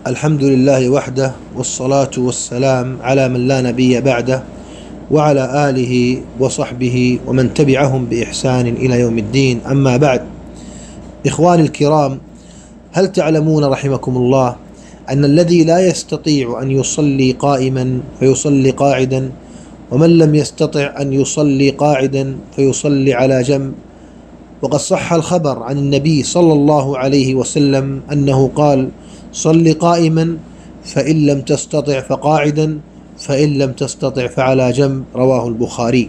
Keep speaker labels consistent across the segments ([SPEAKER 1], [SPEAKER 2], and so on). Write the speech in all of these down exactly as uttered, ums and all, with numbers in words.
[SPEAKER 1] الحمد لله وحده، والصلاة والسلام على من لا نبي بعده، وعلى آله وصحبه ومن تبعهم بإحسان إلى يوم الدين. أما بعد، إخواني الكرام، هل تعلمون رحمكم الله أن الذي لا يستطيع أن يصلي قائما فيصلي قاعدا، ومن لم يستطع أن يصلي قاعدا فيصلي على جنب؟ وقد صح الخبر عن النبي صلى الله عليه وسلم أنه قال: صل قائما، فإن لم تستطع فقاعدا، فإن لم تستطع فعلى جنب. رواه البخاري.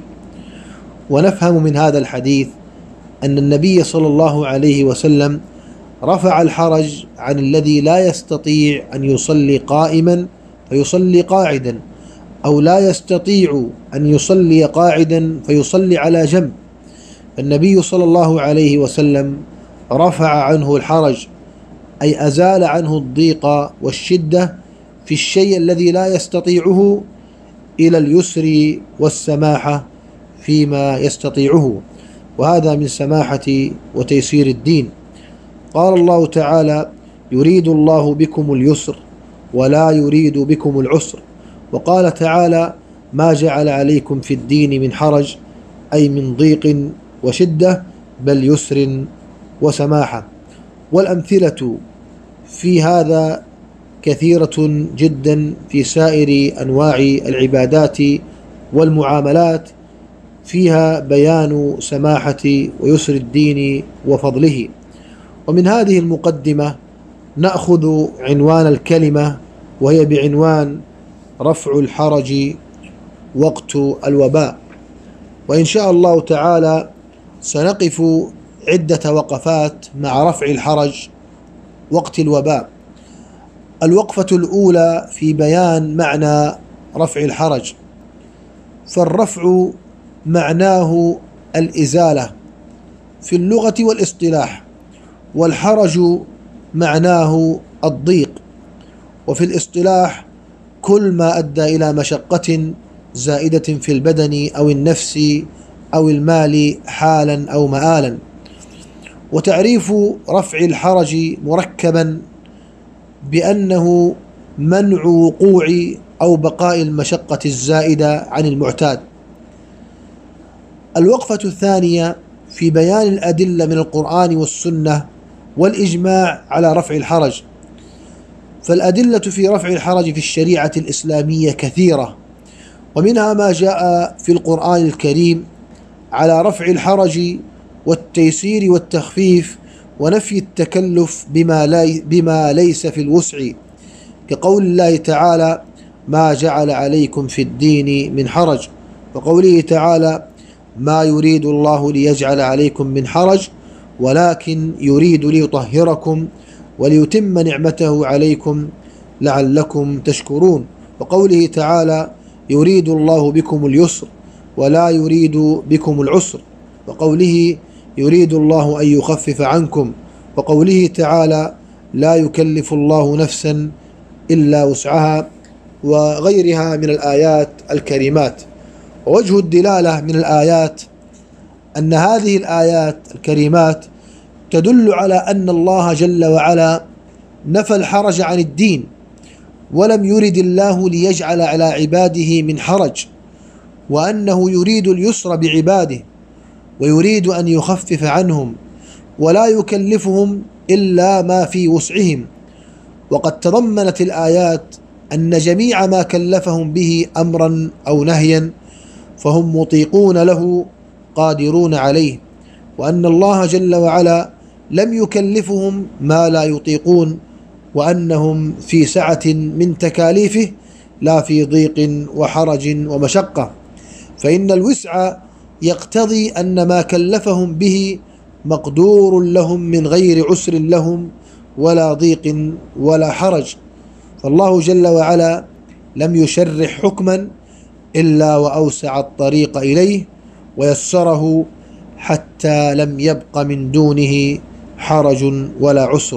[SPEAKER 1] ونفهم من هذا الحديث أن النبي صلى الله عليه وسلم رفع الحرج عن الذي لا يستطيع أن يصلي قائما فيصلي قاعدا، أو لا يستطيع أن يصلي قاعدا فيصلي على جنب. النبي صلى الله عليه وسلم رفع عنه الحرج، أي أزال عنه الضيق والشدة في الشيء الذي لا يستطيعه إلى اليسر والسماحة فيما يستطيعه، وهذا من سماحة وتيسير الدين. قال الله تعالى: يريد الله بكم اليسر ولا يريد بكم العسر. وقال تعالى: ما جعل عليكم في الدين من حرج، أي من ضيق وشدة، بل يسر وسماحة. والأمثلة في هذا كثيرة جدا في سائر أنواع العبادات والمعاملات، فيها بيان سماحة ويسر الدين وفضله. ومن هذه المقدمة نأخذ عنوان الكلمة، وهي بعنوان رفع الحرج وقت الوباء. وإن شاء الله تعالى سنقف عدة وقفات مع رفع الحرج وقت الوباء. الوقفة الأولى في بيان معنى رفع الحرج. فالرفع معناه الإزالة في اللغة والاصطلاح، والحرج معناه الضيق، وفي الاصطلاح كل ما أدى إلى مشقة زائدة في البدن أو النفس أو المال حالا أو مآلا. وتعريف رفع الحرج مركبا بأنه منع وقوع أو بقاء المشقة الزائدة عن المعتاد. الوقفة الثانية في بيان الأدلة من القرآن والسنة والإجماع على رفع الحرج. فالأدلة في رفع الحرج في الشريعة الإسلامية كثيرة، ومنها ما جاء في القرآن الكريم على رفع الحرج والتيسير والتخفيف ونفي التكلف بما, لي بما ليس في الوسع، كقول الله تعالى: ما جعل عليكم في الدين من حرج، وقوله تعالى: ما يريد الله ليجعل عليكم من حرج ولكن يريد ليطهركم وليتم نعمته عليكم لعلكم تشكرون، وقوله تعالى: يريد الله بكم اليسر ولا يريد بكم العسر، وقوله: يريد الله أن يخفف عنكم، وقوله تعالى: لا يكلف الله نفسا إلا وسعها، وغيرها من الآيات الكريمات. ووجه الدلالة من الآيات أن هذه الآيات الكريمات تدل على أن الله جل وعلا نفى الحرج عن الدين، ولم يرد الله ليجعل على عباده من حرج، وأنه يريد اليسر بعباده ويريد أن يخفف عنهم ولا يكلفهم إلا ما في وسعهم. وقد تضمنت الآيات أن جميع ما كلفهم به أمرا أو نهيا فهم مطيقون له قادرون عليه، وأن الله جل وعلا لم يكلفهم ما لا يطيقون، وأنهم في سعة من تكاليفه لا في ضيق وحرج ومشقة. فإن الوسع يقتضي أن ما كلفهم به مقدور لهم من غير عسر لهم ولا ضيق ولا حرج. فالله جل وعلا لم يشرح حكما إلا وأوسع الطريق إليه ويسره، حتى لم يبق من دونه حرج ولا عسر.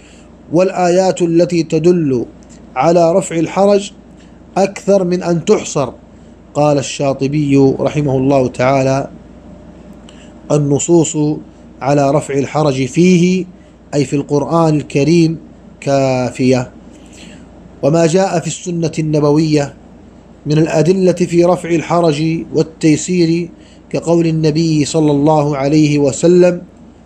[SPEAKER 1] والآيات التي تدل على رفع الحرج أكثر من أن تحصر. قال الشاطبي رحمه الله تعالى: النصوص على رفع الحرج فيه، أي في القرآن الكريم، كافية. وما جاء في السنة النبوية من الأدلة في رفع الحرج والتيسير كقول النبي صلى الله عليه وسلم: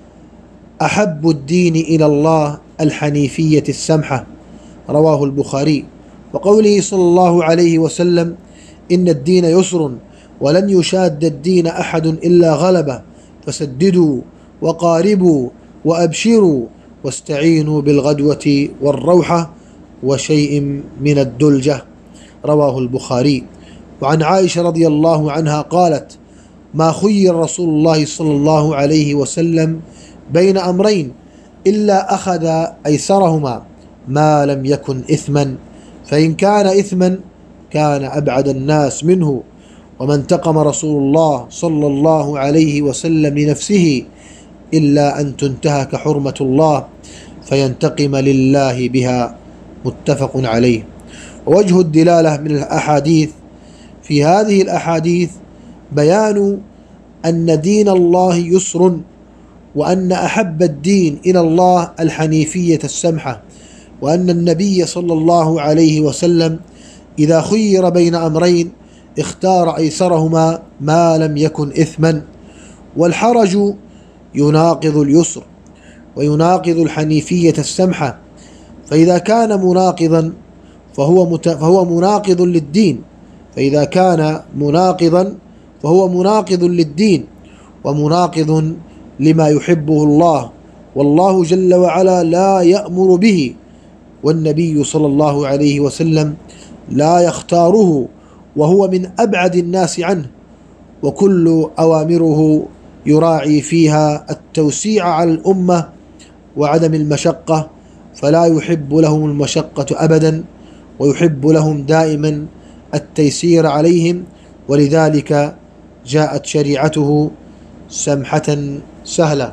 [SPEAKER 1] أحب الدين إلى الله الحنيفية السمحة، رواه البخاري. وقوله صلى الله عليه وسلم: إن الدين يسر ولن يشاد الدين أحد إلا غلبه، فسددوا وقاربوا وأبشروا واستعينوا بالغدوة والروحة وشيء من الدلجة، رواه البخاري. وعن عائشة رضي الله عنها قالت: ما خير رسول الله صلى الله عليه وسلم بين أمرين إلا أخذ أيسرهما ما لم يكن إثما، فإن كان إثما كان أبعد الناس منه، وما انتقم رسول الله صلى الله عليه وسلم لنفسه إلا أن تنتهك حرمة الله فينتقم لله بها، متفق عليه. ووجه الدلالة من الأحاديث في هذه الأحاديث بيان أن دين الله يسر، وأن أحب الدين إلى الله الحنيفية السمحة، وأن النبي صلى الله عليه وسلم إذا خير بين أمرين اختار أيسرهما ما لم يكن إثما. والحرج يناقض اليسر ويناقض الحنيفية السمحة، فإذا كان مناقضا فهو, مت... فهو مناقض للدين فإذا كان مناقضا فهو مناقض للدين ومناقض لما يحبه الله، والله جل وعلا لا يأمر به، والنبي صلى الله عليه وسلم لا يختاره، وهو من أبعد الناس عنه، وكل أوامره يراعي فيها التوسيع على الأمة وعدم المشقة، فلا يحب لهم المشقة أبدا، ويحب لهم دائما التيسير عليهم، ولذلك جاءت شريعته سمحة سهلة.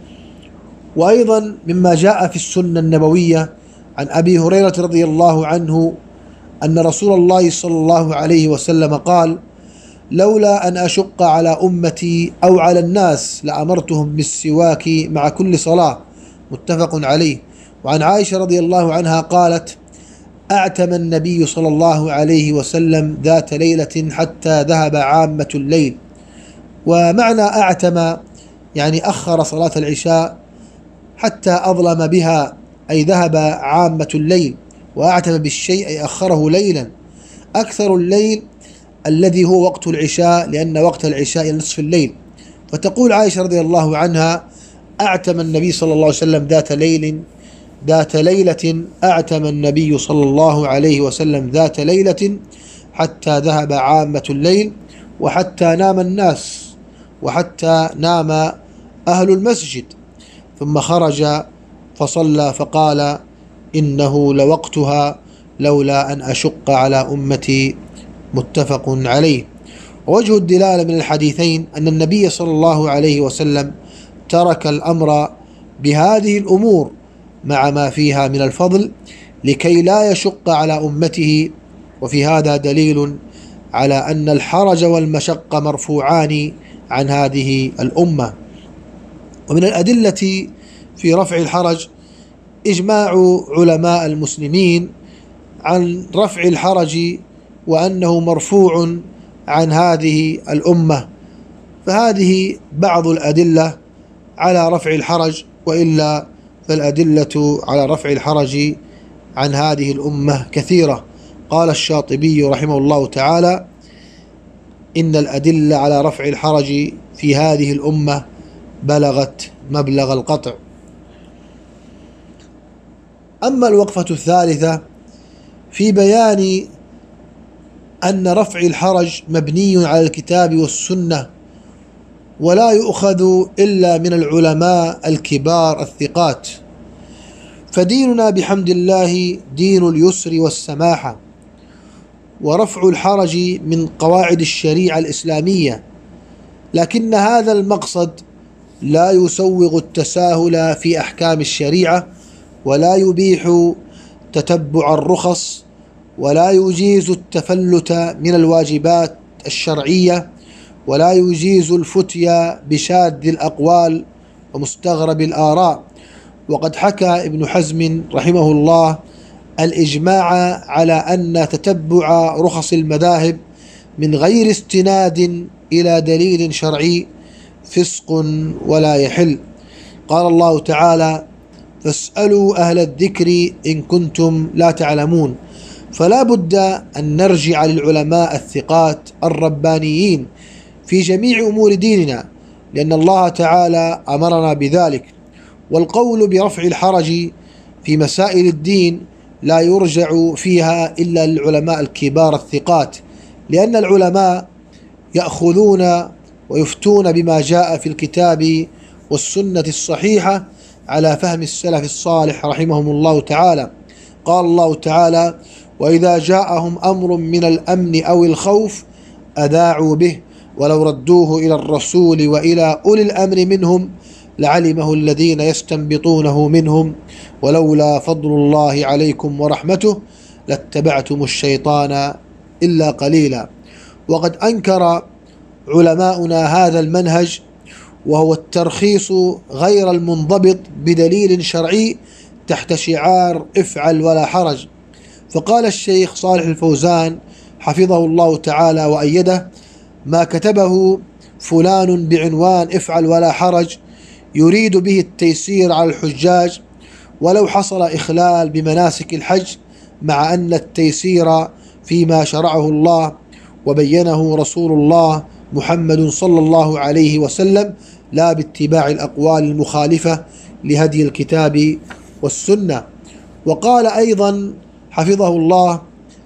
[SPEAKER 1] وأيضا مما جاء في السنة النبوية عن أبي هريرة رضي الله عنه أن رسول الله صلى الله عليه وسلم قال: لولا أن أشق على أمتي أو على الناس لأمرتهم بالسواك مع كل صلاة، متفق عليه. وعن عائشة رضي الله عنها قالت: أعتم النبي صلى الله عليه وسلم ذات ليلة حتى ذهب عامة الليل. ومعنى أعتم يعني أخر صلاة العشاء حتى أظلم بها، أي ذهب عامة الليل. وأعتم بالشيء أي أخره ليلا، أكثر الليل الذي هو وقت العشاء، لأن وقت العشاء نصف الليل. فتقول عائشة رضي الله عنها: أعتم النبي صلى الله عليه وسلم ذات ليل ذات ليلة أعتم النبي صلى الله عليه وسلم ذات ليلة حتى ذهب عامة الليل، وحتى نام الناس، وحتى نام أهل المسجد، ثم خرج فصلى فقال: إنه لوقتها لولا أن أشق على أمتي، متفق عليه. ووجه الدلالة من الحديثين أن النبي صلى الله عليه وسلم ترك الأمر بهذه الأمور مع ما فيها من الفضل لكي لا يشق على أمته، وفي هذا دليل على أن الحرج والمشقة مرفوعان عن هذه الأمة. ومن الأدلة في رفع الحرج إجماع علماء المسلمين عن رفع الحرج وأنه مرفوع عن هذه الأمة، فهذه بعض الأدلة على رفع الحرج، وإلا فالأدلة على رفع الحرج عن هذه الأمة كثيرة. قال الشاطبي رحمه الله تعالى: إن الأدلة على رفع الحرج في هذه الأمة بلغت مبلغ القطع. أما الوقفة الثالثة في بيان أن رفع الحرج مبني على الكتاب والسنة، ولا يؤخذ إلا من العلماء الكبار الثقات، فديننا بحمد الله دين اليسر والسماحة، ورفع الحرج من قواعد الشريعة الإسلامية، لكن هذا المقصد لا يسوغ التساهل في أحكام الشريعة، ولا يبيح تتبع الرخص، ولا يجيز التفلت من الواجبات الشرعية، ولا يجيز الفتيا بشاذ الأقوال ومستغرب الآراء. وقد حكى ابن حزم رحمه الله الإجماع على أن تتبع رخص المذاهب من غير استناد إلى دليل شرعي فسق ولا يحل. قال الله تعالى: فاسألوا أهل الذكر إن كنتم لا تعلمون. فلا بد أن نرجع للعلماء الثقات الربانيين في جميع أمور ديننا، لأن الله تعالى أمرنا بذلك. والقول برفع الحرج في مسائل الدين لا يرجع فيها إلا للعلماء الكبار الثقات، لأن العلماء يأخذون ويفتون بما جاء في الكتاب والسنة الصحيحة على فهم السلف الصالح رحمهم الله تعالى. قال الله تعالى: وإذا جاءهم أمر من الأمن أو الخوف أذاعوا به ولو ردوه إلى الرسول وإلى أولي الأمر منهم لعلمه الذين يستنبطونه منهم ولولا فضل الله عليكم ورحمته لاتبعتم الشيطان إلا قليلا. وقد أنكر علماؤنا هذا المنهج، وهو الترخيص غير المنضبط بدليل شرعي تحت شعار افعل ولا حرج. فقال الشيخ صالح الفوزان حفظه الله تعالى وأيده: ما كتبه فلان بعنوان افعل ولا حرج يريد به التيسير على الحجاج ولو حصل إخلال بمناسك الحج، مع أن التيسير فيما شرعه الله وبينه رسول الله محمد صلى الله عليه وسلم، لا باتباع الأقوال المخالفة لهدي الكتاب والسنة. وقال أيضا حفظه الله: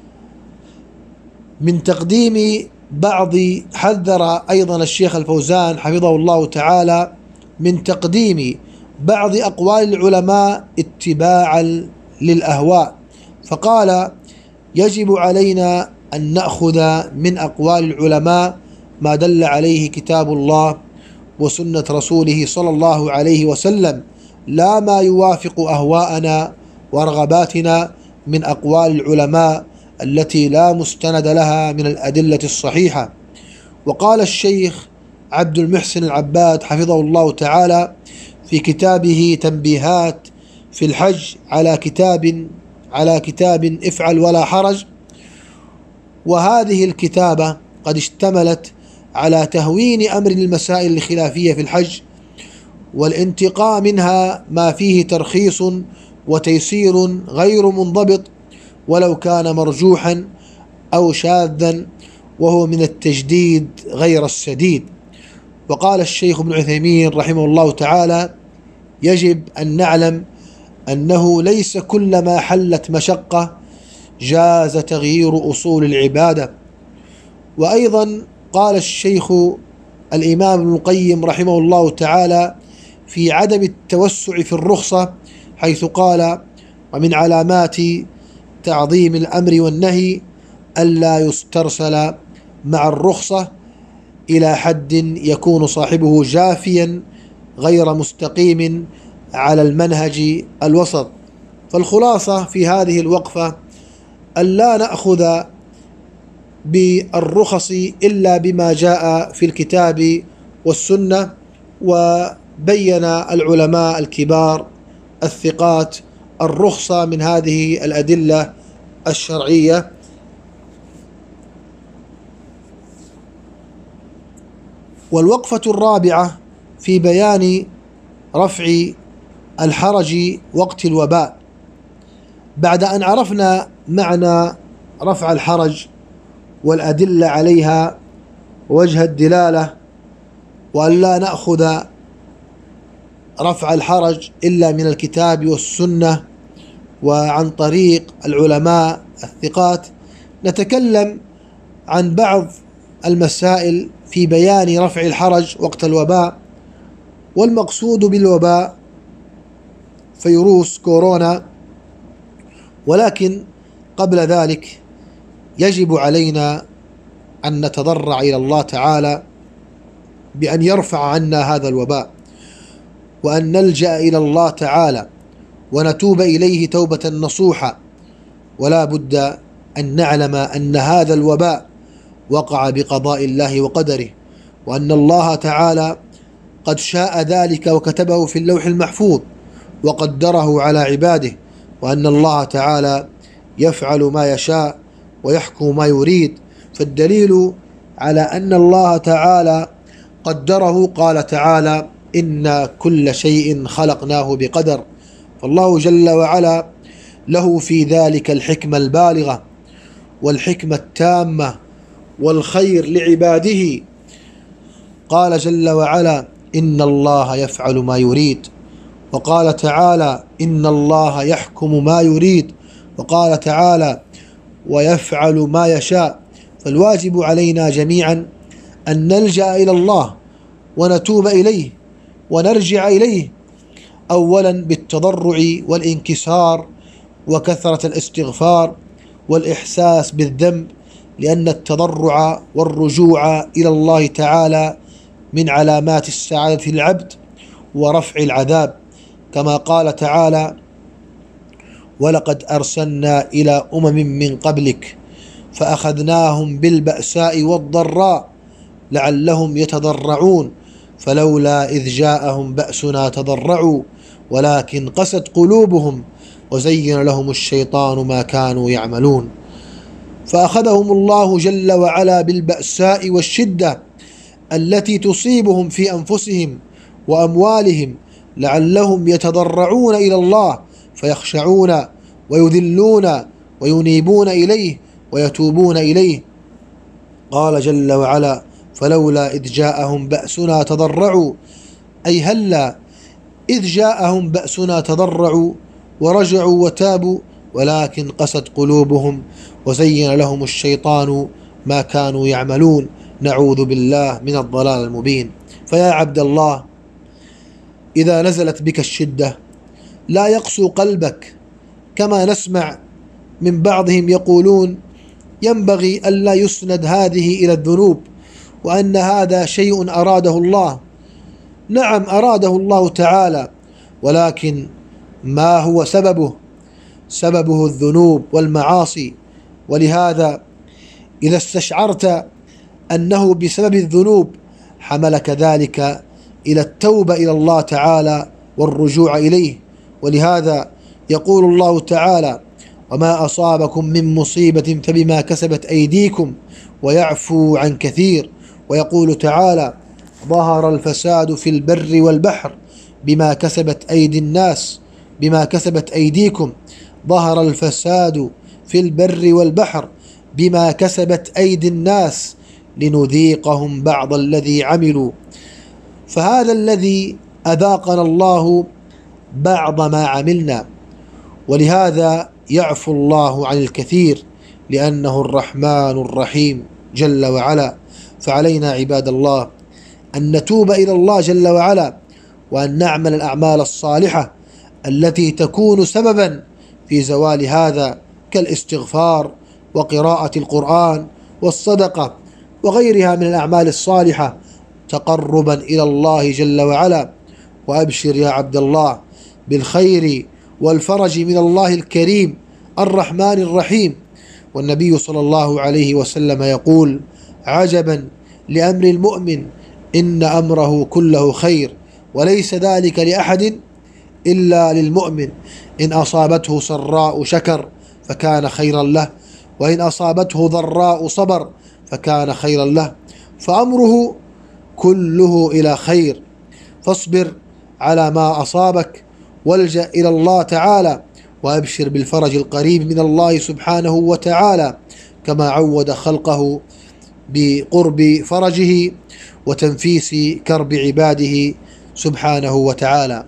[SPEAKER 1] من تقديم بعض حذر أيضا الشيخ الفوزان حفظه الله تعالى من تقديم بعض أقوال العلماء اتباعا للأهواء، فقال: يجب علينا أن نأخذ من أقوال العلماء ما دل عليه كتاب الله وسنة رسوله صلى الله عليه وسلم، لا ما يوافق أهواءنا ورغباتنا من أقوال العلماء التي لا مستند لها من الأدلة الصحيحة. وقال الشيخ عبد المحسن العباد حفظه الله تعالى في كتابه تنبيهات في الحج على كتاب على كتاب افعل ولا حرج: وهذه الكتابة قد اشتملت على تهوين أمر المسائل الخلافية في الحج والانتقاء منها ما فيه ترخيص وتيسير غير منضبط ولو كان مرجوحا أو شاذا، وهو من التجديد غير السديد. وقال الشيخ ابن عثيمين رحمه الله تعالى: يجب أن نعلم أنه ليس كل ما حلت مشقة جاز تغيير أصول العبادة. وأيضا قال الشيخ الإمام ابن القيم رحمه الله تعالى في عدم التوسع في الرخصة، حيث قال: ومن علامات تعظيم الأمر والنهي ألا يسترسل مع الرخصة إلى حد يكون صاحبه جافيا غير مستقيم على المنهج الوسط. فالخلاصة في هذه الوقفة ألا نأخذ بالرخص إلا بما جاء في الكتاب والسنة، وبين العلماء الكبار الثقات الرخصة من هذه الأدلة الشرعية. والوقفة الرابعة في بيان رفع الحرج وقت الوباء. بعد أن عرفنا معنى رفع الحرج والأدلة عليها ووجه الدلالة، وأن لا نأخذ رفع الحرج إلا من الكتاب والسنة وعن طريق العلماء الثقات، نتكلم عن بعض المسائل في بيان رفع الحرج وقت الوباء. والمقصود بالوباء فيروس كورونا، ولكن قبل ذلك يجب علينا أن نتضرع إلى الله تعالى بأن يرفع عنا هذا الوباء، وأن نلجأ إلى الله تعالى ونتوب إليه توبة نصوحة. ولا بد أن نعلم أن هذا الوباء وقع بقضاء الله وقدره، وأن الله تعالى قد شاء ذلك وكتبه في اللوح المحفوظ وقدره على عباده، وأن الله تعالى يفعل ما يشاء ويحكم ما يريد. فالدليل على أن الله تعالى قدره، قال تعالى: إن كل شيء خلقناه بقدر. فالله جل وعلا له في ذلك الحكمة البالغة والحكمة التامة والخير لعباده. قال جل وعلا: إن الله يفعل ما يريد. وقال تعالى: إن الله يحكم ما يريد. وقال تعالى: ويفعل ما يشاء. فالواجب علينا جميعا أن نلجأ إلى الله ونتوب إليه ونرجع إليه، أولا بالتضرع والانكسار وكثرة الاستغفار والإحساس بالذنب، لأن التضرع والرجوع إلى الله تعالى من علامات السعادة للعبد ورفع العذاب، كما قال تعالى: ولقد أرسلنا إلى أمم من قبلك فأخذناهم بالبأساء والضراء لعلهم يتضرعون فلولا إذ جاءهم بأسنا تضرعوا ولكن قست قلوبهم وزين لهم الشيطان ما كانوا يعملون. فأخذهم الله جل وعلا بالبأساء والشدة التي تصيبهم في أنفسهم وأموالهم لعلهم يتضرعون إلى الله فيخشعون ويذلون وينيبون إليه ويتوبون إليه. قال جل وعلا: فلولا إذ جاءهم بأسنا تضرعوا، أي هلا إذ جاءهم بأسنا تضرعوا ورجعوا وتابوا ولكن قست قلوبهم وزين لهم الشيطان ما كانوا يعملون. نعوذ بالله من الضلال المبين. فيا عبد الله، إذا نزلت بك الشدة لا يقسو قلبك، كما نسمع من بعضهم يقولون: ينبغي ألا يسند هذه إلى الذنوب، وأن هذا شيء أراده الله. نعم، أراده الله تعالى، ولكن ما هو سببه؟ سببه الذنوب والمعاصي. ولهذا إذا استشعرت أنه بسبب الذنوب حملك ذلك إلى التوبة إلى الله تعالى والرجوع إليه. ولهذا يقول الله تعالى: وما أصابكم من مصيبة فبما كسبت أيديكم ويعفو عن كثير. ويقول تعالى: ظهر الفساد في البر والبحر بما كسبت أيدي الناس بما كسبت أيديكم. ظهر الفساد في البر والبحر بما كسبت أيدي الناس لنذيقهم بعض الذي عملوا. فهذا الذي أذاقنا الله بعض ما عملنا، ولهذا يعفو الله عن الكثير لأنه الرحمن الرحيم جل وعلا. فعلينا عباد الله أن نتوب إلى الله جل وعلا، وأن نعمل الأعمال الصالحة التي تكون سببا في زوال هذا، كالاستغفار وقراءة القرآن والصدقة وغيرها من الأعمال الصالحة تقربا إلى الله جل وعلا. وأبشر يا عبد الله بالخير والفرج من الله الكريم الرحمن الرحيم. والنبي صلى الله عليه وسلم يقول: عجبا لأمر المؤمن إن أمره كله خير وليس ذلك لأحد إلا للمؤمن، إن أصابته سراء شكر فكان خيرا له، وإن أصابته ضراء صبر فكان خيرا له، فأمره كله إلى خير. فاصبر على ما أصابك والجأ إلى الله تعالى، وأبشر بالفرج القريب من الله سبحانه وتعالى، كما عود خلقه بقرب فرجه وتنفيس كرب عباده سبحانه وتعالى.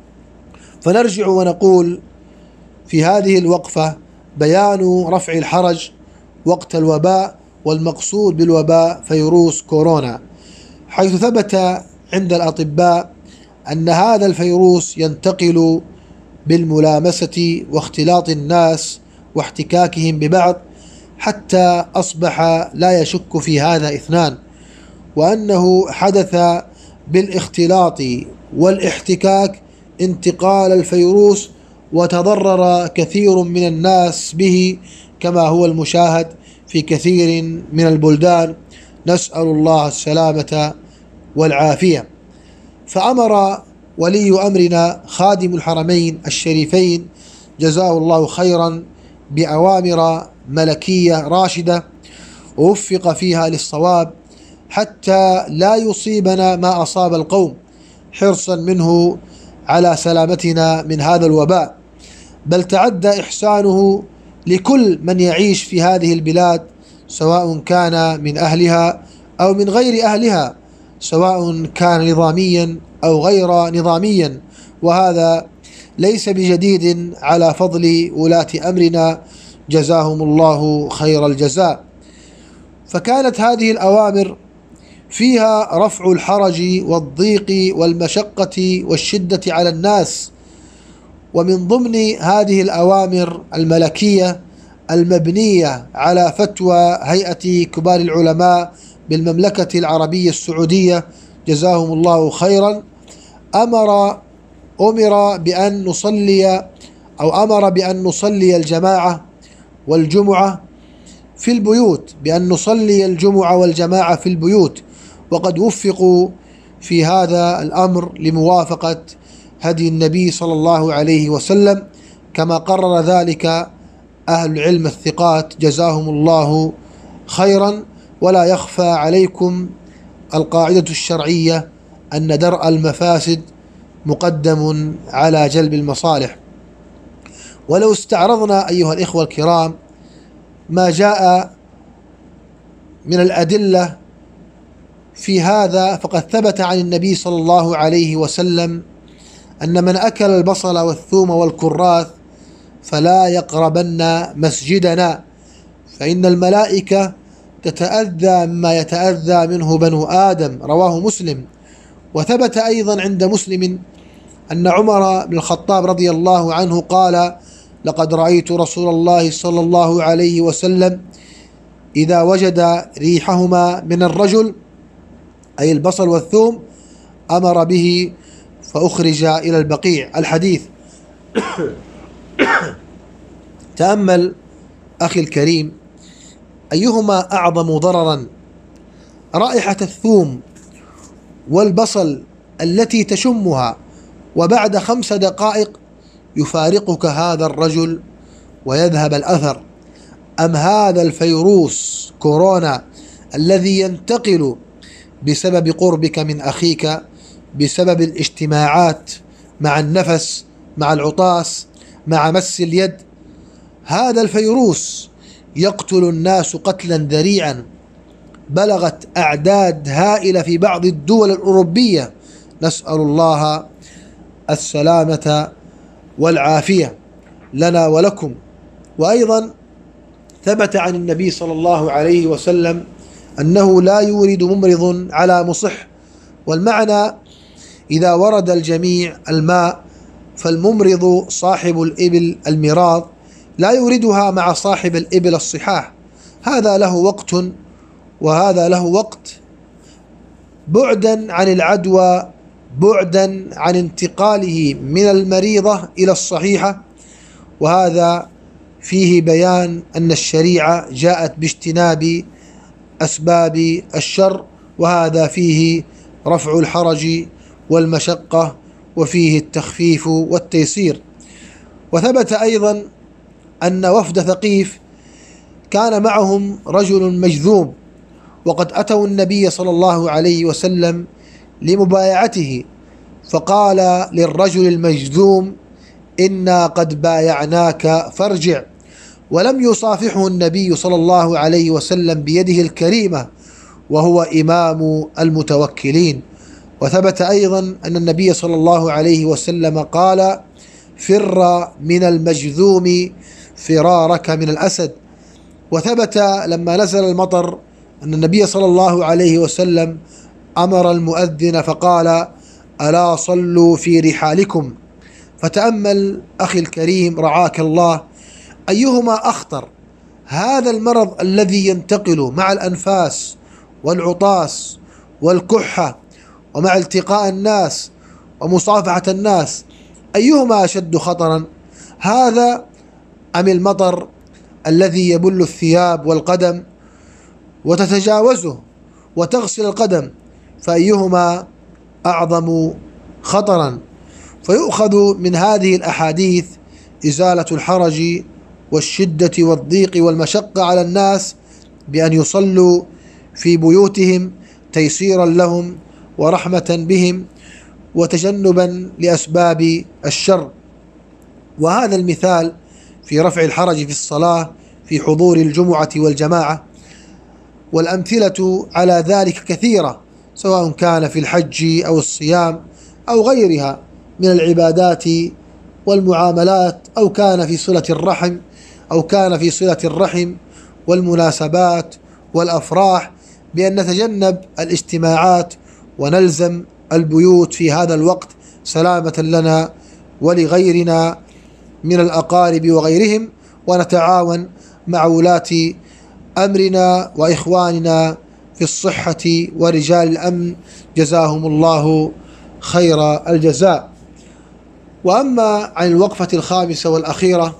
[SPEAKER 1] فنرجع ونقول في هذه الوقفة بيان رفع الحرج وقت الوباء، والمقصود بالوباء فيروس كورونا، حيث ثبت عند الأطباء أن هذا الفيروس ينتقل بالملامسة واختلاط الناس واحتكاكهم ببعض، حتى أصبح لا يشك في هذا اثنان، وأنه حدث بالاختلاط والاحتكاك انتقال الفيروس، وتضرر كثير من الناس به كما هو المشاهد في كثير من البلدان، نسأل الله السلامة والعافية. فأمر ولي أمرنا خادم الحرمين الشريفين جزاه الله خيرا بأوامر ملكية راشدة ووفق فيها للصواب حتى لا يصيبنا ما أصاب القوم، حرصا منه على سلامتنا من هذا الوباء، بل تعدى إحسانه لكل من يعيش في هذه البلاد، سواء كان من أهلها أو من غير أهلها، سواء كان نظاميا أو غير نظاميا، وهذا ليس بجديد على فضل ولاة أمرنا جزاهم الله خير الجزاء. فكانت هذه الأوامر فيها رفع الحرج والضيق والمشقة والشدة على الناس. ومن ضمن هذه الأوامر الملكية المبنية على فتوى هيئة كبار العلماء بالمملكة العربية السعودية جزاهم الله خيرا، أمر أمر بأن نصلي أو أمر بأن نصلي الجماعة والجمعة في البيوت، بأن نصلي الجمعة والجماعة في البيوت، وقد وفقوا في هذا الأمر لموافقة هدي النبي صلى الله عليه وسلم، كما قرر ذلك أهل العلم الثقات جزاهم الله خيرا. ولا يخفى عليكم القاعدة الشرعية أن درء المفاسد مقدم على جلب المصالح. ولو استعرضنا أيها الإخوة الكرام ما جاء من الأدلة في هذا، فقد ثبت عن النبي صلى الله عليه وسلم أن من أكل البصل والثوم والكراث فلا يقربن مسجدنا، فإن الملائكة تتأذى مما يتأذى منه بنو آدم، رواه مسلم. وثبت أيضا عند مسلم أن عمر بن الخطاب رضي الله عنه قال: لقد رأيت رسول الله صلى الله عليه وسلم إذا وجد ريحهما من الرجل، أي البصل والثوم، أمر به فأخرج إلى البقيع. الحديث. تأمل أخي الكريم أيهما أعظم ضررا، رائحة الثوم والبصل التي تشمها وبعد خمس دقائق يفارقك هذا الرجل ويذهب الأثر، أم هذا الفيروس كورونا الذي ينتقل بسبب قربك من أخيك، بسبب الاجتماعات مع النفس، مع العطاس، مع مس اليد؟ هذا الفيروس يقتل الناس قتلا ذريعا، بلغت أعداد هائلة في بعض الدول الأوروبية، نسأل الله السلامة والعافية لنا ولكم. وأيضا ثبت عن النبي صلى الله عليه وسلم أنه لا يورد ممرض على مصح، والمعنى إذا ورد الجميع الماء فالممرض صاحب الإبل المراض لا يوردها مع صاحب الإبل الصحاح، هذا له وقت وهذا له وقت، بعدا عن العدوى، بعدا عن انتقاله من المريضة إلى الصحيحة. وهذا فيه بيان أن الشريعة جاءت باجتناب أسباب الشر، وهذا فيه رفع الحرج والمشقة وفيه التخفيف والتيسير. وثبت أيضا أن وفد ثقيف كان معهم رجل مجذوم، وقد أتوا النبي صلى الله عليه وسلم لمبايعته، فقال للرجل المجذوم: إنا قد بايعناك فارجع. ولم يصافحه النبي صلى الله عليه وسلم بيده الكريمة وهو إمام المتوكلين. وثبت أيضا أن النبي صلى الله عليه وسلم قال: فر من المجذوم فرارك من الأسد. وثبت لما نزل المطر أن النبي صلى الله عليه وسلم أمر المؤذن فقال: ألا صلوا في رحالكم. فتأمل أخي الكريم رعاك الله أيهما أخطر، هذا المرض الذي ينتقل مع الأنفاس والعطاس والكحة ومع التقاء الناس ومصافحة الناس، أيهما أشد خطرا، هذا أم المطر الذي يبل الثياب والقدم وتتجاوزه وتغسل القدم؟ فأيهما أعظم خطرا؟ فيؤخذ من هذه الأحاديث إزالة الحرج والشدة والضيق والمشقة على الناس بأن يصلوا في بيوتهم تيسيرا لهم ورحمة بهم وتجنبا لأسباب الشر. وهذا المثال في رفع الحرج في الصلاة في حضور الجمعة والجماعة، والأمثلة على ذلك كثيرة، سواء كان في الحج أو الصيام أو غيرها من العبادات والمعاملات، أو كان في صلة الرحم أو كان في صلة الرحم والمناسبات والأفراح، بأن نتجنب الاجتماعات ونلزم البيوت في هذا الوقت سلامة لنا ولغيرنا من الأقارب وغيرهم، ونتعاون مع ولاة أمرنا وإخواننا في الصحة ورجال الأمن جزاهم الله خير الجزاء. وأما عن الوقفة الخامسة والأخيرة،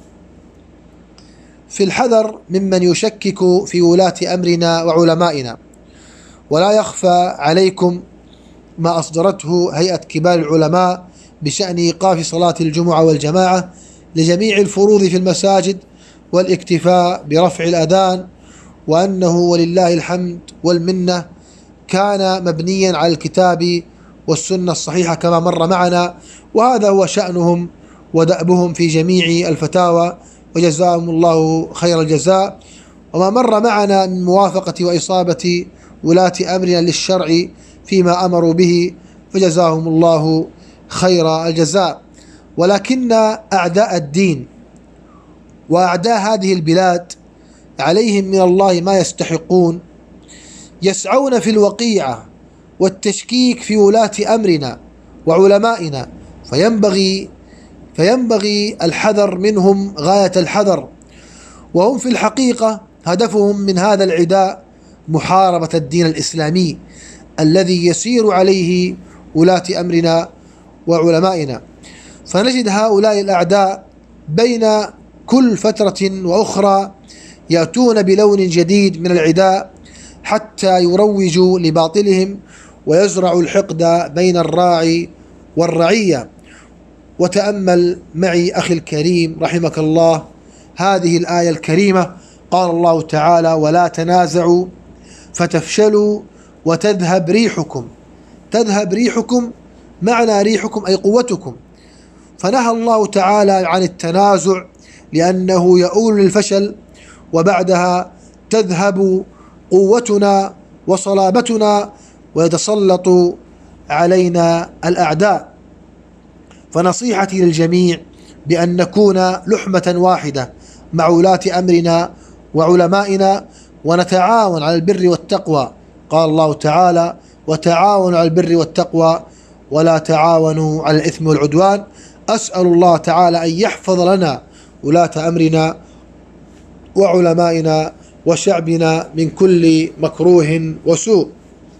[SPEAKER 1] في الحذر ممن يشكك في ولاة أمرنا وعلمائنا. ولا يخفى عليكم ما أصدرته هيئة كبار العلماء بشأن إيقاف صلاة الجمعة والجماعة لجميع الفروض في المساجد والاكتفاء برفع الأذان، وأنه ولله الحمد والمنة كان مبنيا على الكتاب والسنة الصحيحة كما مر معنا، وهذا هو شأنهم ودأبهم في جميع الفتاوى، وجزاهم الله خير الجزاء. وما مر معنا من موافقة وإصابة ولاة أمرنا للشرع فيما أمروا به فجزاهم الله خير الجزاء. ولكن أعداء الدين وأعداء هذه البلاد عليهم من الله ما يستحقون، يسعون في الوقيعة والتشكيك في ولاة أمرنا وعلمائنا، فينبغي فينبغي الحذر منهم غاية الحذر. وهم في الحقيقة هدفهم من هذا العداء محاربة الدين الإسلامي الذي يسير عليه ولاة أمرنا وعلمائنا. فنجد هؤلاء الأعداء بين كل فترة وأخرى يأتون بلون جديد من العداء حتى يروجوا لباطلهم ويزرعوا الحقد بين الراعي والرعية. وتأمل معي أخي الكريم رحمك الله هذه الآية الكريمة، قال الله تعالى: ولا تنازعوا فتفشلوا وتذهب ريحكم. تذهب ريحكم معنى ريحكم أي قوتكم، فنهى الله تعالى عن التنازع لأنه يؤول للفشل، وبعدها تذهب قوتنا وصلابتنا ويتسلط علينا الأعداء. فنصيحتي للجميع بأن نكون لحمة واحدة مع ولاة أمرنا وعلمائنا، ونتعاون على البر والتقوى. قال الله تعالى: وتعاونوا على البر والتقوى ولا تعاونوا على الإثم والعدوان. أسأل الله تعالى أن يحفظ لنا ولاة أمرنا وعلمائنا وشعبنا من كل مكروه وسوء.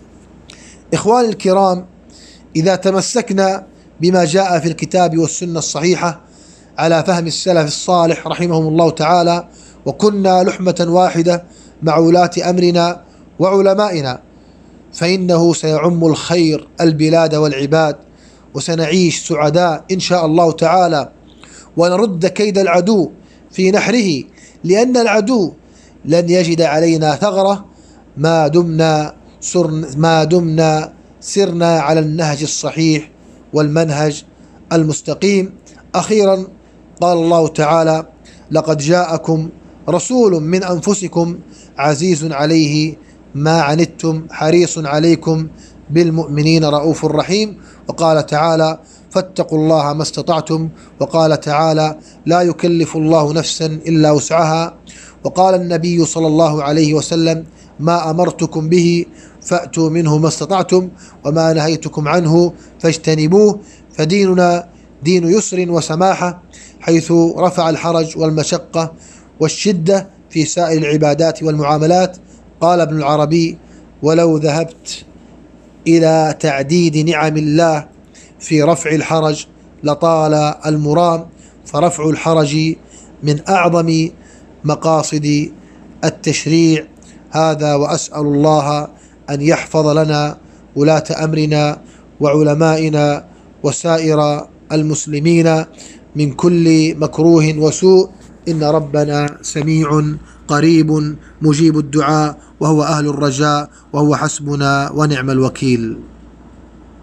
[SPEAKER 1] إخواني الكرام، إذا تمسكنا بما جاء في الكتاب والسنة الصحيحة على فهم السلف الصالح رحمهم الله تعالى، وكنا لحمة واحدة مع ولاة أمرنا وعلمائنا، فإنه سيعم الخير البلاد والعباد، وسنعيش سعداء إن شاء الله تعالى، ونرد كيد العدو في نحره، لأن العدو لن يجد علينا ثغرة ما دمنا ما دمنا سرنا على النهج الصحيح والمنهج المستقيم. أخيرا قال الله تعالى: لقد جاءكم رسول من أنفسكم عزيز عليه ما عنتم حريص عليكم بالمؤمنين رؤوف رحيم. وقال تعالى: فاتقوا الله ما استطعتم. وقال تعالى: لا يكلف الله نفسا إلا وسعها. وقال النبي صلى الله عليه وسلم: ما أمرتكم به فأتوا منه ما استطعتم، وما نهيتكم عنه فاجتنبوه. فديننا دين يسر وسماحة، حيث رفع الحرج والمشقة والشدة في سائر العبادات والمعاملات. قال ابن العربي: ولو ذهبت إلى تعديد نعم الله في رفع الحرج لطال المرام، فرفع الحرج من أعظم مقاصد التشريع. هذا وأسأل الله أن يحفظ لنا ولاة أمرنا وعلمائنا وسائر المسلمين من كل مكروه وسوء، إن ربنا سميع قريب مجيب الدعاء، وهو أهل الرجاء، وهو حسبنا ونعم الوكيل.